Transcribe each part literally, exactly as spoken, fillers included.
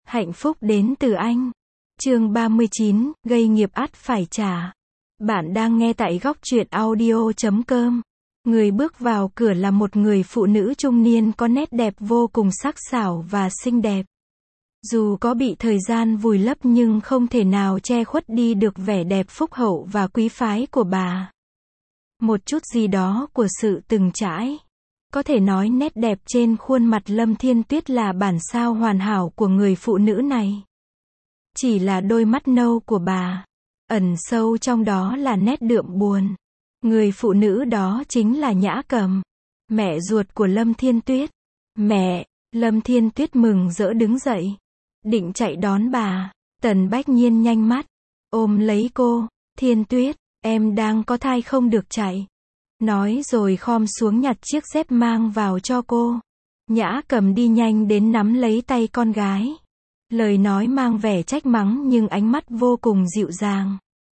Hạnh phúc đến từ anh. Chương ba mươi chín, gây nghiệp ắt phải trả. Bạn đang nghe tại góc truyện audio chấm com. Người bước vào cửa là một người phụ nữ trung niên có nét đẹp vô cùng sắc sảo và xinh đẹp. Dù có bị thời gian vùi lấp nhưng không thể nào che khuất đi được vẻ đẹp phúc hậu và quý phái của bà. Một chút gì đó của sự từng trải. Có thể nói nét đẹp trên khuôn mặt Lâm Thiên Tuyết là bản sao hoàn hảo của người phụ nữ này. Chỉ là đôi mắt nâu của bà, ẩn sâu trong đó là nét đượm buồn. Người phụ nữ đó chính là Nhã Cầm, mẹ ruột của Lâm Thiên Tuyết. Mẹ, Lâm Thiên Tuyết mừng rỡ đứng dậy, định chạy đón bà. Tần Bách Nhiên nhanh mắt, ôm lấy cô. Thiên Tuyết, em đang có thai không được chạy. Nói rồi khom xuống nhặt chiếc dép mang vào cho cô. Nhã Cầm đi nhanh đến nắm lấy tay con gái. Lời nói mang vẻ trách mắng nhưng ánh mắt vô cùng dịu dàng.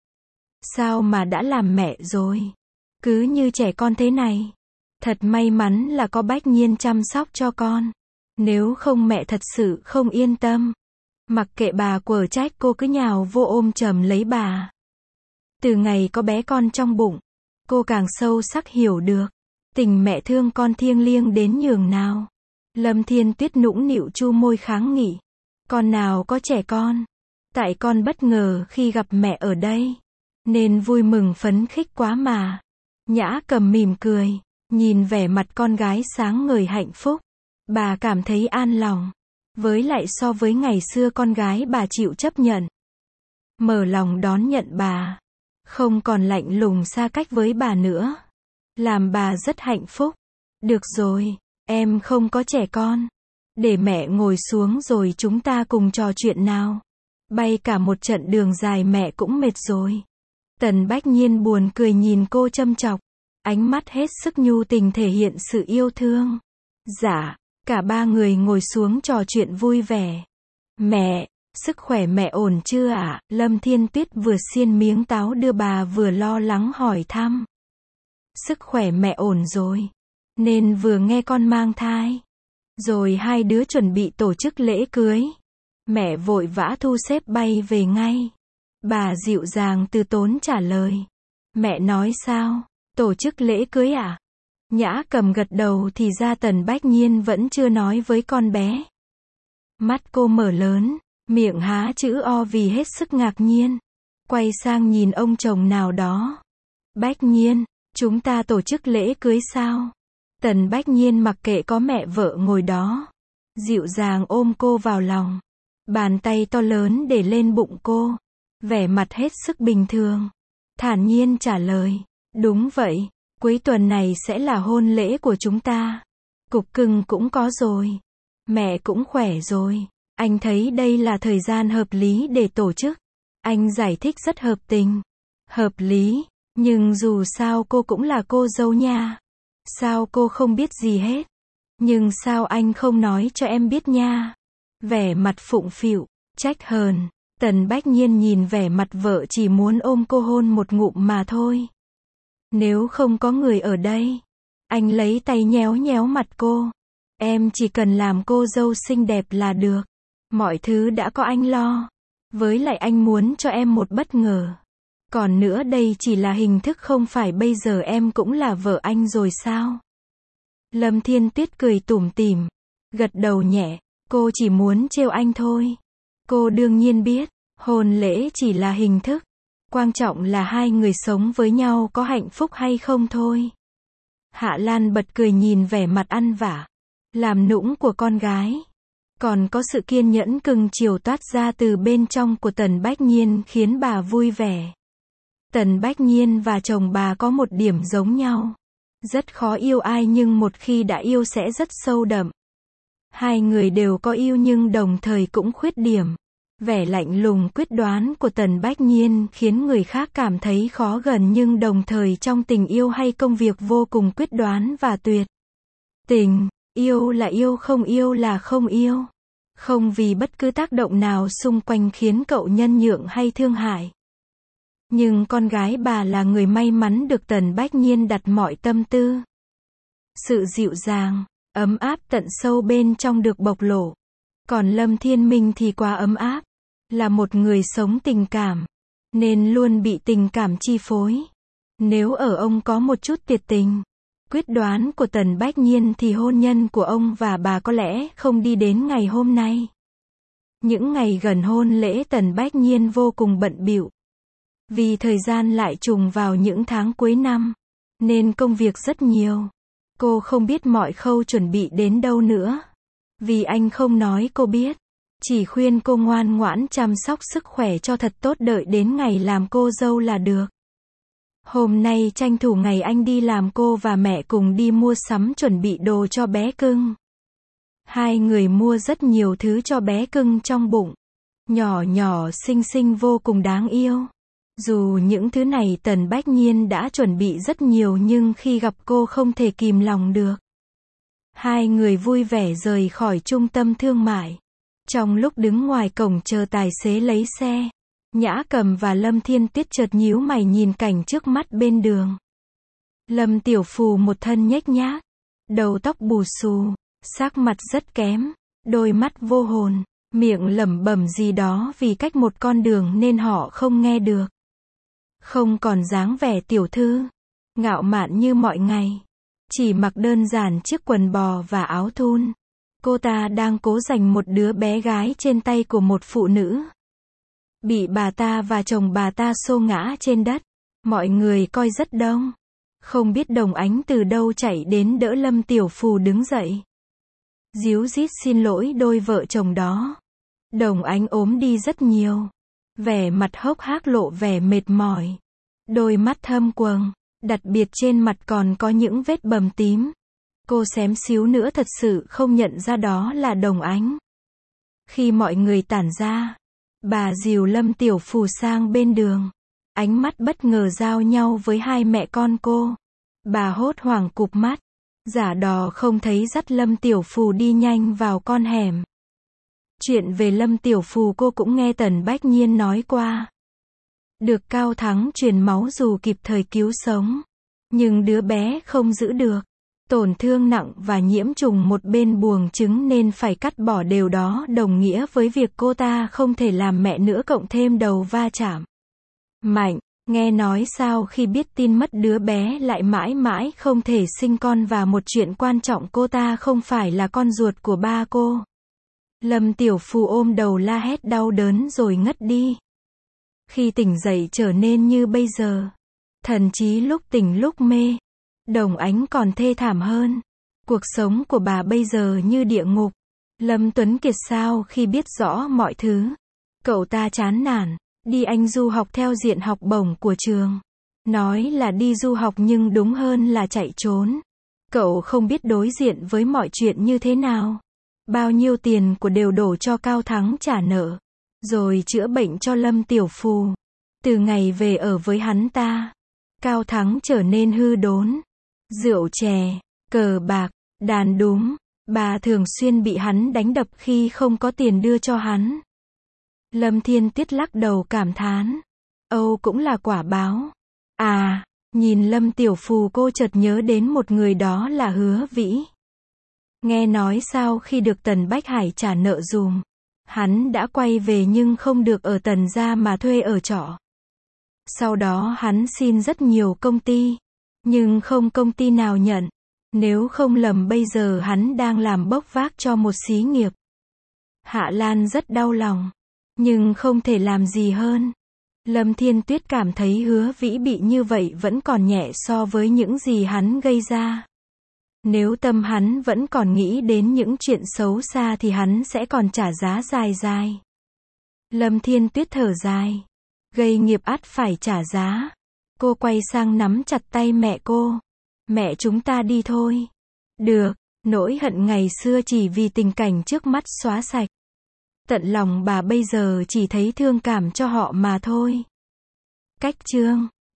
Sao mà đã làm mẹ rồi? Cứ như trẻ con thế này. Thật may mắn là có Bách Nhiên chăm sóc cho con. Nếu không mẹ thật sự không yên tâm. Mặc kệ bà quở trách cô cứ nhào vô ôm chầm lấy bà. Từ ngày có bé con trong bụng, cô càng sâu sắc hiểu được tình mẹ thương con thiêng liêng đến nhường nào. Lâm Thiên Tuyết nũng nịu chu môi kháng nghị. Con nào có trẻ con. Tại con bất ngờ khi gặp mẹ ở đây, nên vui mừng phấn khích quá mà. Nhã Cầm mỉm cười, nhìn vẻ mặt con gái sáng ngời hạnh phúc. Bà cảm thấy an lòng. Với lại so với ngày xưa con gái bà chịu chấp nhận, mở lòng đón nhận bà, không còn lạnh lùng xa cách với bà nữa, làm bà rất hạnh phúc. Được rồi, em không có trẻ con. Để mẹ ngồi xuống rồi chúng ta cùng trò chuyện nào. Bay cả một trận đường dài mẹ cũng mệt rồi. Tần Bách Nhiên buồn cười nhìn cô châm chọc, ánh mắt hết sức nhu tình thể hiện sự yêu thương. Dạ, cả ba người ngồi xuống trò chuyện vui vẻ. Mẹ, sức khỏe mẹ ổn chưa ạ? Lâm Thiên Tuyết vừa xiên miếng táo đưa bà vừa lo lắng hỏi thăm. Sức khỏe mẹ ổn rồi. Nên vừa nghe con mang thai, rồi hai đứa chuẩn bị tổ chức lễ cưới, mẹ vội vã thu xếp bay về ngay. Bà dịu dàng từ tốn trả lời. Mẹ nói sao? Tổ chức lễ cưới à? Nhã Cầm gật đầu thì ra Tần Bách Nhiên vẫn chưa nói với con bé. Mắt cô mở lớn, miệng há chữ O vì hết sức ngạc nhiên. Quay sang nhìn ông chồng nào đó. Bách Nhiên, chúng ta tổ chức lễ cưới sao? Tần Bách Nhiên mặc kệ có mẹ vợ ngồi đó, dịu dàng ôm cô vào lòng. Bàn tay to lớn để lên bụng cô, vẻ mặt hết sức bình thường, thản nhiên trả lời. Đúng vậy, cuối tuần này sẽ là hôn lễ của chúng ta. Cục cưng cũng có rồi, mẹ cũng khỏe rồi. Anh thấy đây là thời gian hợp lý để tổ chức. Anh giải thích rất hợp tình. Hợp lý, nhưng dù sao cô cũng là cô dâu nha. Sao cô không biết gì hết? Nhưng sao anh không nói cho em biết nha? Vẻ mặt phụng phịu, trách hờn. Tần Bách Nhiên nhìn vẻ mặt vợ chỉ muốn ôm cô hôn một ngụm mà thôi. Nếu không có người ở đây, anh lấy tay nhéo nhéo mặt cô. Em chỉ cần làm cô dâu xinh đẹp là được. Mọi thứ đã có anh lo. Với lại anh muốn cho em một bất ngờ. Còn nữa đây chỉ là hình thức không phải bây giờ em cũng là vợ anh rồi sao? Lâm Thiên Tuyết cười tủm tỉm, gật đầu nhẹ, cô chỉ muốn trêu anh thôi. Cô đương nhiên biết, hôn lễ chỉ là hình thức. Quan trọng là hai người sống với nhau có hạnh phúc hay không thôi. Hạ Lan bật cười nhìn vẻ mặt ăn vả, làm nũng của con gái. Còn có sự kiên nhẫn cưng chiều toát ra từ bên trong của Tần Bách Nhiên khiến bà vui vẻ. Tần Bách Nhiên và chồng bà có một điểm giống nhau. Rất khó yêu ai nhưng một khi đã yêu sẽ rất sâu đậm. Hai người đều có yêu nhưng đồng thời cũng khuyết điểm. Vẻ lạnh lùng quyết đoán của Tần Bách Nhiên khiến người khác cảm thấy khó gần nhưng đồng thời trong tình yêu hay công việc vô cùng quyết đoán và tuyệt tình. Yêu là yêu, không yêu là không yêu. Không vì bất cứ tác động nào xung quanh khiến cậu nhân nhượng hay thương hại. Nhưng con gái bà là người may mắn được Tần Bách Nhiên đặt mọi tâm tư. Sự dịu dàng, ấm áp tận sâu bên trong được bộc lộ. Còn Lâm Thiên Minh thì quá ấm áp, là một người sống tình cảm, nên luôn bị tình cảm chi phối. Nếu ở ông có một chút tuyệt tình, quyết đoán của Tần Bách Nhiên thì hôn nhân của ông và bà có lẽ không đi đến ngày hôm nay. Những ngày gần hôn lễ Tần Bách Nhiên vô cùng bận bịu. Vì thời gian lại trùng vào những tháng cuối năm, nên công việc rất nhiều. Cô không biết mọi khâu chuẩn bị đến đâu nữa. Vì anh không nói cô biết. Chỉ khuyên cô ngoan ngoãn chăm sóc sức khỏe cho thật tốt, đợi đến ngày làm cô dâu là được. Hôm nay tranh thủ ngày anh đi làm, cô và mẹ cùng đi mua sắm chuẩn bị đồ cho bé cưng. Hai người mua rất nhiều thứ cho bé cưng trong bụng. Nhỏ nhỏ xinh xinh vô cùng đáng yêu. Dù những thứ này Tần Bách Nhiên đã chuẩn bị rất nhiều nhưng khi gặp cô không thể kìm lòng được. Hai người vui vẻ rời khỏi trung tâm thương mại. Trong lúc đứng ngoài cổng chờ tài xế lấy xe, Nhã Cầm và Lâm Thiên Tuyết chợt nhíu mày nhìn cảnh trước mắt bên đường. Lâm Tiểu Phù một thân nhếch nhác, đầu tóc bù xù, sắc mặt rất kém, đôi mắt vô hồn, miệng lẩm bẩm gì đó vì cách một con đường nên họ không nghe được. Không còn dáng vẻ tiểu thư, ngạo mạn như mọi ngày, chỉ mặc đơn giản chiếc quần bò và áo thun. Cô ta đang cố giành một đứa bé gái trên tay của một phụ nữ. Bị bà ta và chồng bà ta xô ngã trên đất. Mọi người coi rất đông. Không biết Đồng Ánh từ đâu chạy đến đỡ Lâm Tiểu Phù đứng dậy. Díu dít xin lỗi đôi vợ chồng đó. Đồng Ánh ốm đi rất nhiều. Vẻ mặt hốc hác lộ vẻ mệt mỏi. Đôi mắt thâm quầng, đặc biệt trên mặt còn có những vết bầm tím. Cô xém xíu nữa thật sự không nhận ra đó là Đồng Ánh. Khi mọi người tản ra, bà dìu Lâm Tiểu Phù sang bên đường. Ánh mắt bất ngờ giao nhau với hai mẹ con cô. Bà hốt hoảng cụp mắt, giả đò không thấy dắt Lâm Tiểu Phù đi nhanh vào con hẻm. Chuyện về Lâm Tiểu Phù cô cũng nghe Tần Bách Nhiên nói qua. Được Cao Thắng truyền máu dù kịp thời cứu sống, nhưng đứa bé không giữ được. Tổn thương nặng và nhiễm trùng một bên buồng trứng nên phải cắt bỏ, điều đó đồng nghĩa với việc cô ta không thể làm mẹ nữa, cộng thêm đầu va chạm mạnh. Nghe nói sau khi biết tin mất đứa bé lại mãi mãi không thể sinh con, và một chuyện quan trọng, cô ta không phải là con ruột của ba cô. Lâm Tiểu Phù ôm đầu la hét đau đớn rồi ngất đi. Khi tỉnh dậy trở nên như bây giờ, thần trí lúc tỉnh lúc mê. Đồng Ánh còn thê thảm hơn. Cuộc sống của bà bây giờ như địa ngục. Lâm Tuấn Kiệt sau khi biết rõ mọi thứ, cậu ta chán nản, đi Anh du học theo diện học bổng của trường. Nói là đi du học nhưng đúng hơn là chạy trốn. Cậu không biết đối diện với mọi chuyện như thế nào. Bao nhiêu tiền của đều đổ cho Cao Thắng trả nợ, rồi chữa bệnh cho Lâm Tiểu Phù. Từ ngày về ở với hắn ta, Cao Thắng trở nên hư đốn. Rượu chè, cờ bạc, đàn đúm, bà thường xuyên bị hắn đánh đập khi không có tiền đưa cho hắn. Lâm Thiên Tuyết lắc đầu cảm thán. Âu cũng là quả báo. À, nhìn Lâm Tiểu Phù cô chợt nhớ đến một người, đó là Hứa Vĩ. Nghe nói sau khi được Tần Bách Hải trả nợ dùm, hắn đã quay về nhưng không được ở Tần gia mà thuê ở trọ. Sau đó hắn xin rất nhiều công ty, nhưng không công ty nào nhận. Nếu không lầm bây giờ hắn đang làm bốc vác cho một xí nghiệp. Hạ Lan rất đau lòng, nhưng không thể làm gì hơn. Lâm Thiên Tuyết cảm thấy Hứa Vĩ bị như vậy vẫn còn nhẹ so với những gì hắn gây ra. Nếu tâm hắn vẫn còn nghĩ đến những chuyện xấu xa thì hắn sẽ còn trả giá dài dài. Lâm Thiên Tuyết thở dài. Gây nghiệp ắt phải trả giá. Cô quay sang nắm chặt tay mẹ cô. Mẹ, chúng ta đi thôi. Được, nỗi hận ngày xưa chỉ vì tình cảnh trước mắt xóa sạch. Tận lòng bà bây giờ chỉ thấy thương cảm cho họ mà thôi. Cách chương